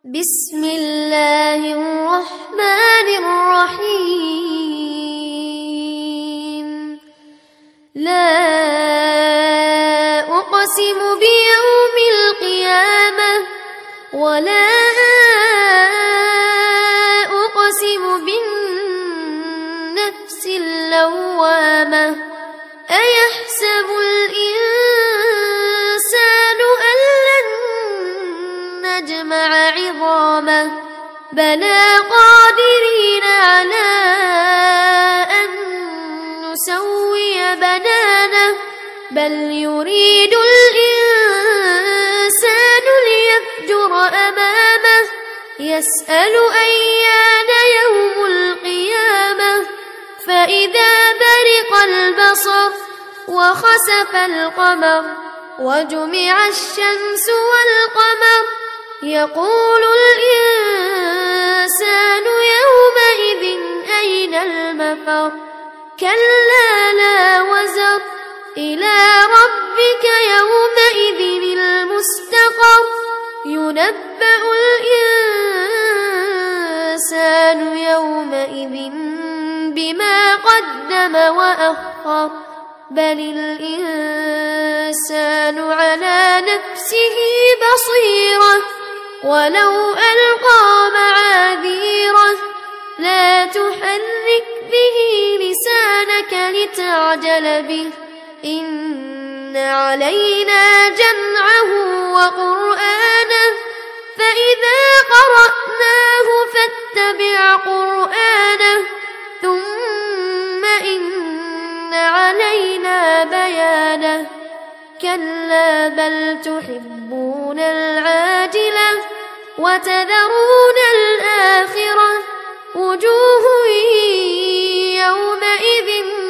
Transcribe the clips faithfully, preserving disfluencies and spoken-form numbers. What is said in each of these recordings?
بسم الله الرحمن الرحيم. لا أقسم بيوم القيامة ولا أقسم بالنفس اللوامة. أيحسب الإنسان أن لن نجمع عظامه بلى قادرين على أن نسوي بنانه بل يريد الإنسان ليفجر أمامه يسأل أيان يوم القيامة فإذا برق البصر وخسف القمر وجمع الشمس والقمر يقول الإنسان يومئذ أين المفر كلا لا وزر إلى ربك يومئذ المستقر ينبأ الإنسان يومئذ بما قدم وأخر بل الإنسان على نفسه بصيرة ولو ألقى معاذيره لا تحرك به لسانك لتعجل به إن علينا جمعه وقرآنه فإذا قرأناه فاتبع قرآنه ثم إن علينا بيانه كلا بل تحبون العاجلة وتذرون الآخرة وجوه يومئذ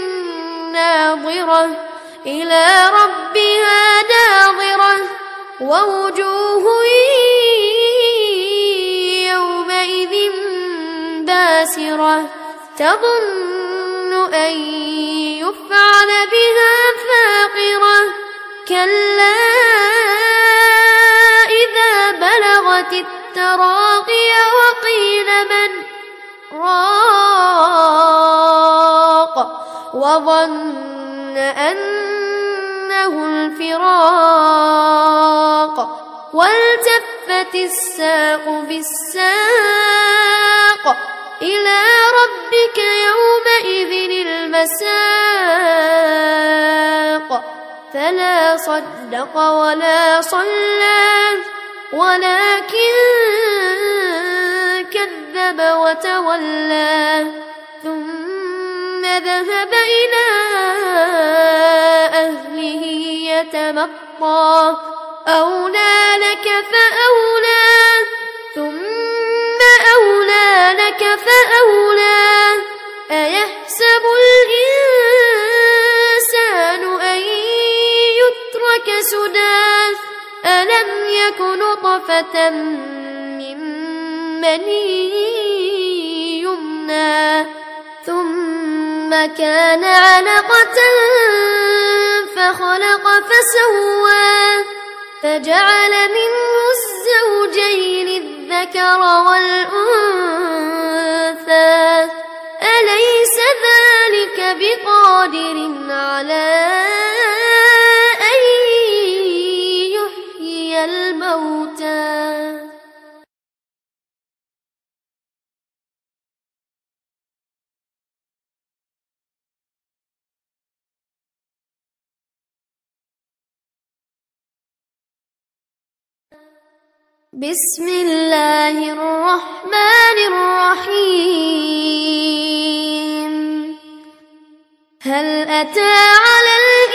ناظرة إلى ربها ناظرة ووجوه يومئذ باسرة تظن أن يفعل بها فاقرة كلا إذا بلغت التراقي وقيل من راق وظن أنه الفراق والتفت الساق بالساق إلى ربك يومئذ المساق فلا صدق ولا صلى ولكن كذب وتولى ثم ذهب إلى أهله يتمطى أولى لك فأولى ثم أولى لك فأولى أيحسب الإنسان أن يترك سدى ألم يك نطفة من مني يمنى ثم كان علقة فخلق فسوى فجعل منه الزوجين الذكر والأنثى أليس ذلك بقادر على أن يحيي الموتى بسم الله الرحمن الرحيم. هل أتى على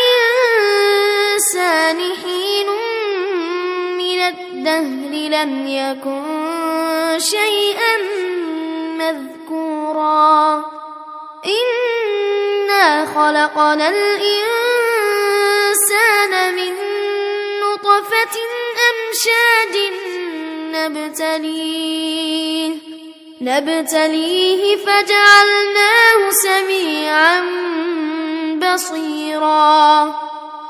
الإنسان حين من الدهر لم يكن شيئا مذكورا إنا خلقنا الإنسان من نطفة أمشاج نبتليه نبتليه فجعلناه سميعا بصيرا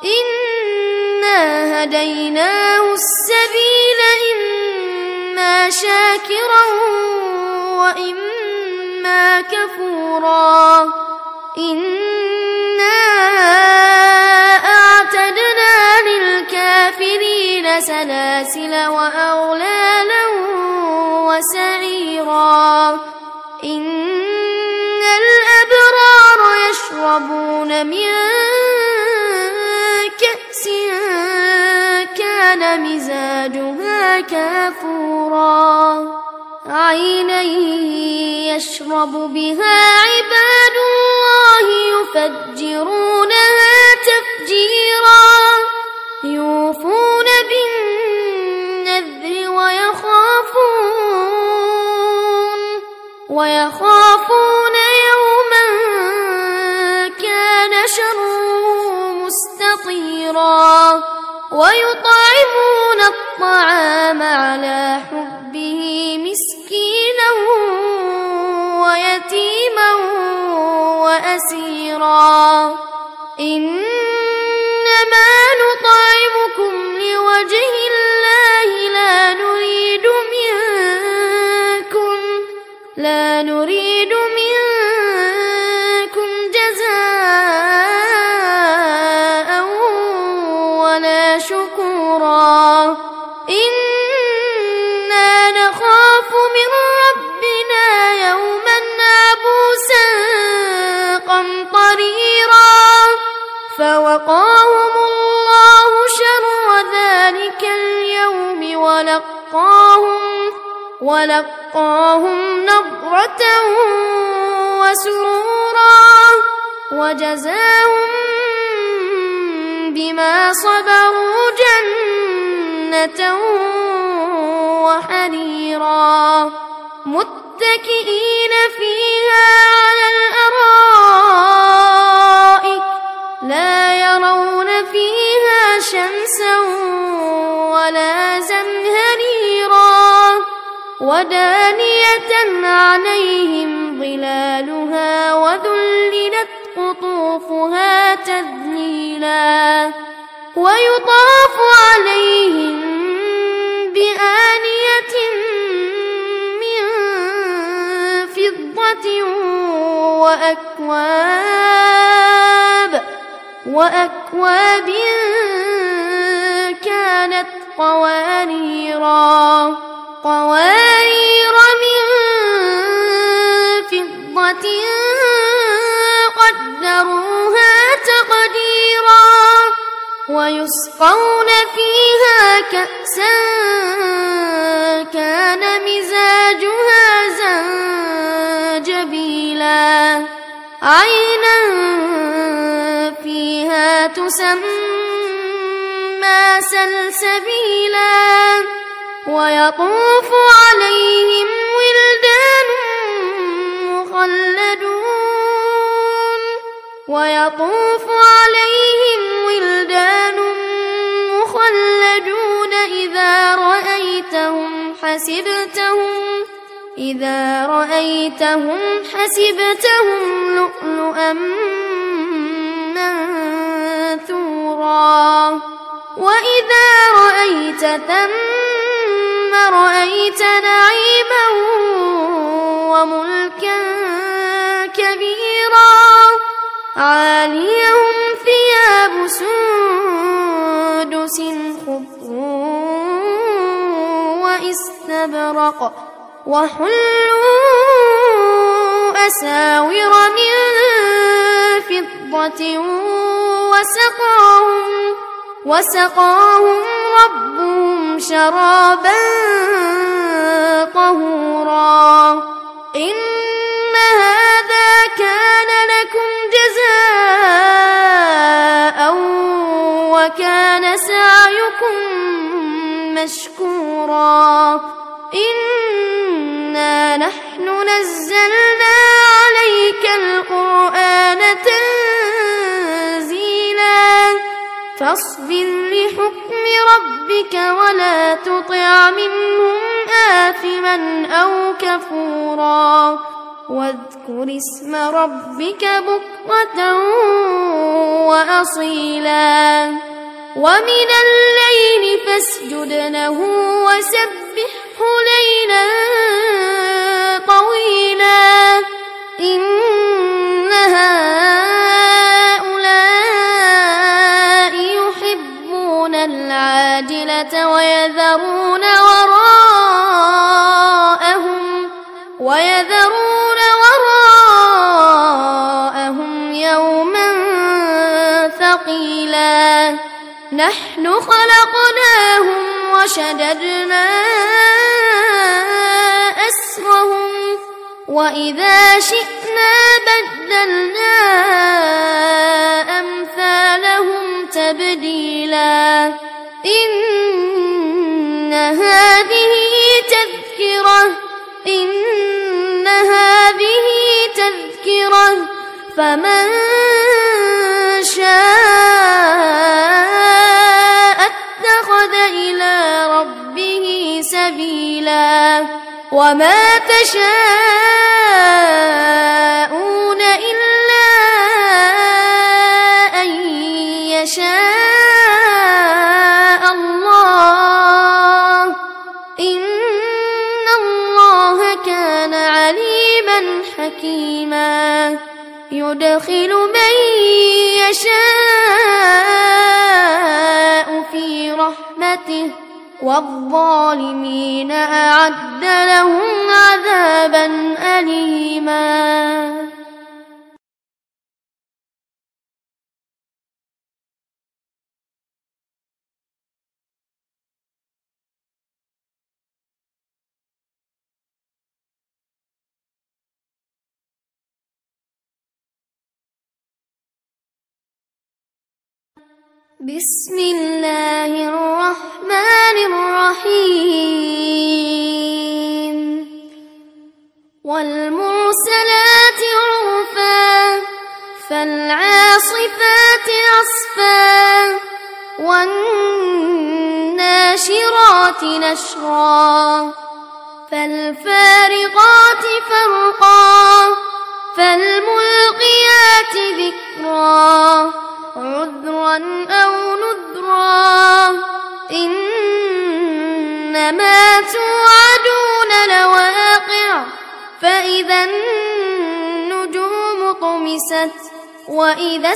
إنا هديناه السبيل إما شاكرا وإما كفورا إنا أعتدنا للكافرين سلاسل وأغلالا وسعيرا إن الأبرار يشربون من كأس كان مزاجها كافورا عينا يشرب بها عباد الله يفجرونها تفجيرا يوفون بالنذر ويخافون ويخافون يوما كان شره مستطيرا ويطعمون الطعام على حبه مسكينا ويتيما وأسيرا إنما نطعمكم لوجه الله لا نريد منكم لا نريد منكم جزاء ولا شكورا إنا نخاف من ربنا يوما عبوسا قمطريرا فوقاهم الله شر ذلك اليوم ولقاهم ولقاهم نضرة وسرورا وجزاهم بما صبروا جنة وحريرا متكئين فيها على الأرائك لا يرون فيها شمسا ولا زمهريرا ودانية عليهم ظلالها وذللت قطوفها تذليلا ويطاف عليهم بآنية من فضة وأكواب وأكواب كانت قواريرا قوارير من فضة قدروها تقديرا ويسقون فيها كأسا كان مزاجها زنجبيلا عينا فيها تسمى سلسبيلا ويطوف عليهم ولدان مخلدون ويطوف عليهم ولدان مخلدون إذا رأيتهم حسبتهم إذا رأيتهم حسبتهم لؤلؤا منثورا وإذا رأيت ثم رأيت نعيما وملكا كبيرا عاليهم ثياب سندس خضر واستبرق وحلوا أساور من فضة وسقاهم وسقاهم ربهم شرابا طهورا إن هذا كان لكم جزاء وكان سعيكم مشكورا إنا نحن نزلنا عليك القرآن تنزيلا فاصبر لحكم ربك ولا تطع منهم آثما أو كفورا واذكر اسم ربك بكرة وأصيلا ومن الليل فاسجد له وسبحه ليلا نحن خلقناهم وشددنا أسرهم وإذا شئنا بدلنا أمثالهم تبديلا إن هذه تذكرة إن هذه تذكرة فمن شاء اتخذ إلى ربه سبيلا وما تشاءون إلا أن يشاء الله إن الله كان عليما حكيما يدخل من يشاء في رحمته والظالمين أعد لهم عذابا أليما. بسم الله الرحمن الرحيم والمرسلات عرفا فالعاصفات عصفا والناشرات نشرا فالفارقات فرقا فالملقيات ذكرا عذرا أو نذرا إنما توعدون لواقع فإذا النجوم طمست وإذا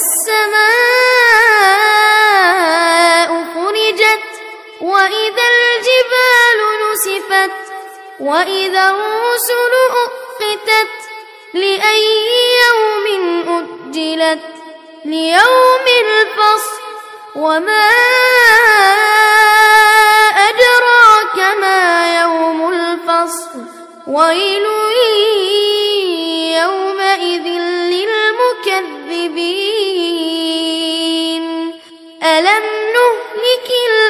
السماء فرجت وإذا الجبال نسفت وإذا الرسل أقتت لأي يوم أجلت ليوم الفصل وما أدراك ما يوم الفصل ويل يومئذ للمكذبين ألم نهلك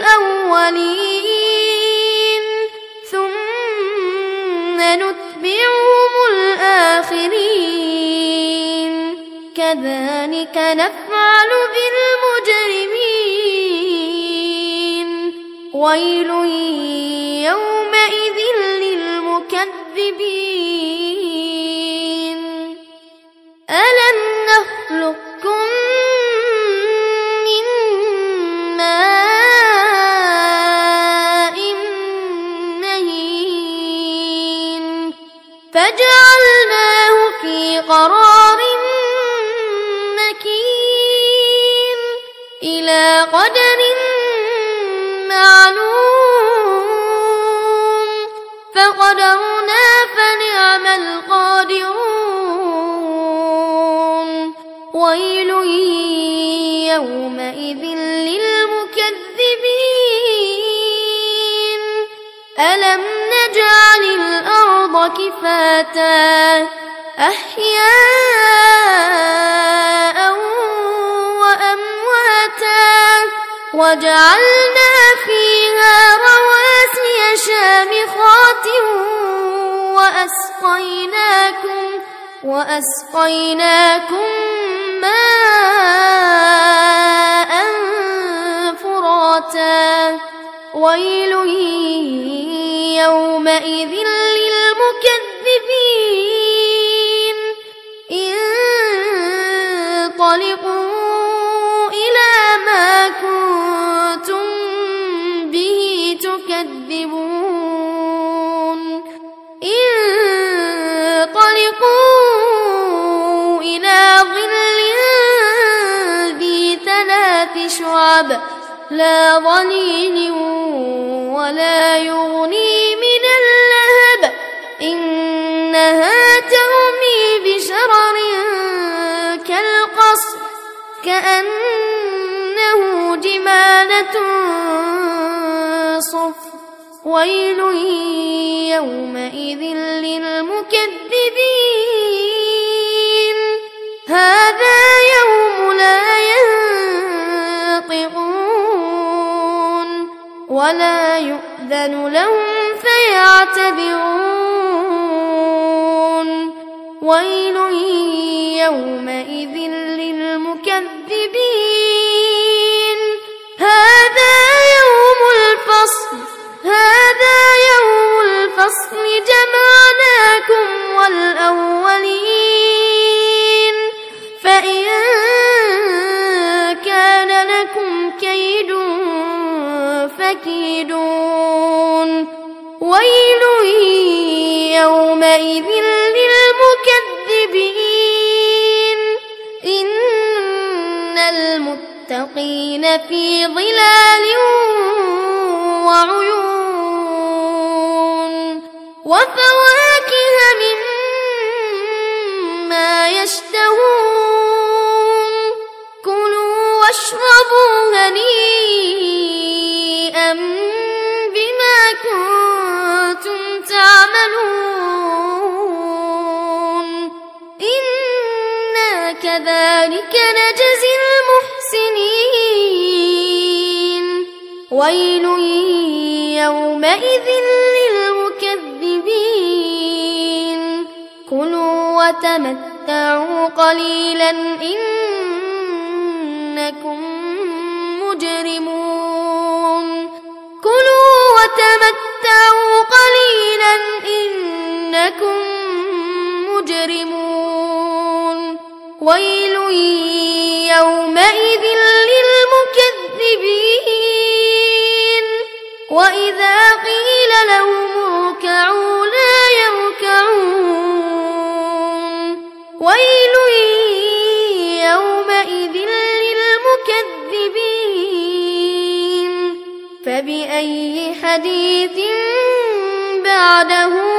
الأولين ثم نتبعهم الآخرين كذلك نفعل بالمجرمين ويل يومئذ للمكذبين ألم نخلقكم من ماء مهين فجعلناه في قرار إلى قدر معلوم فقدرنا فنعم القادرون ويل يومئذ للمكذبين ألم نجعل الأرض كفاتا أحياء وجعلنا فيها رواسي شامخات وأسقيناكم وأسقيناكم ماء فراتا ويل يومئذ للمكذبين انطلقوا إلى ما كنتم به تكذبون انطلقوا إلى ظل ذي ثلاث شعب لا ظليل ولا يغني من اللهب إنها ترمي بشرر كالقصر كأنه جمالة صفر ويل يومئذ للمكذبين هذا يوم لا ينطقون ولا يؤذن لهم فيعتذرون ويل يومئذ للمكذبين هذا يوم الفصل هذا يوم الفصل جمعناكم والأولين فإن كان لكم كيد فكيدون ويل يومئذ للمكذبين إن المتقين في ظلال وعيون وفواكه مما يشتهون كلوا واشربوا هنيئا بما كنتم تعملون إنا كذلك نجزي المحسنين ويل يومئذ للمكذبين كلوا وتمتعوا قليلا إنكم مجرمون كلوا وتمتعوا قليلا إنكم مجرمون ويل يومئذ للمكذبين وإذا قيل لهم اركعوا لا يركعون ويل يومئذ للمكذبين فبأي حديث بعده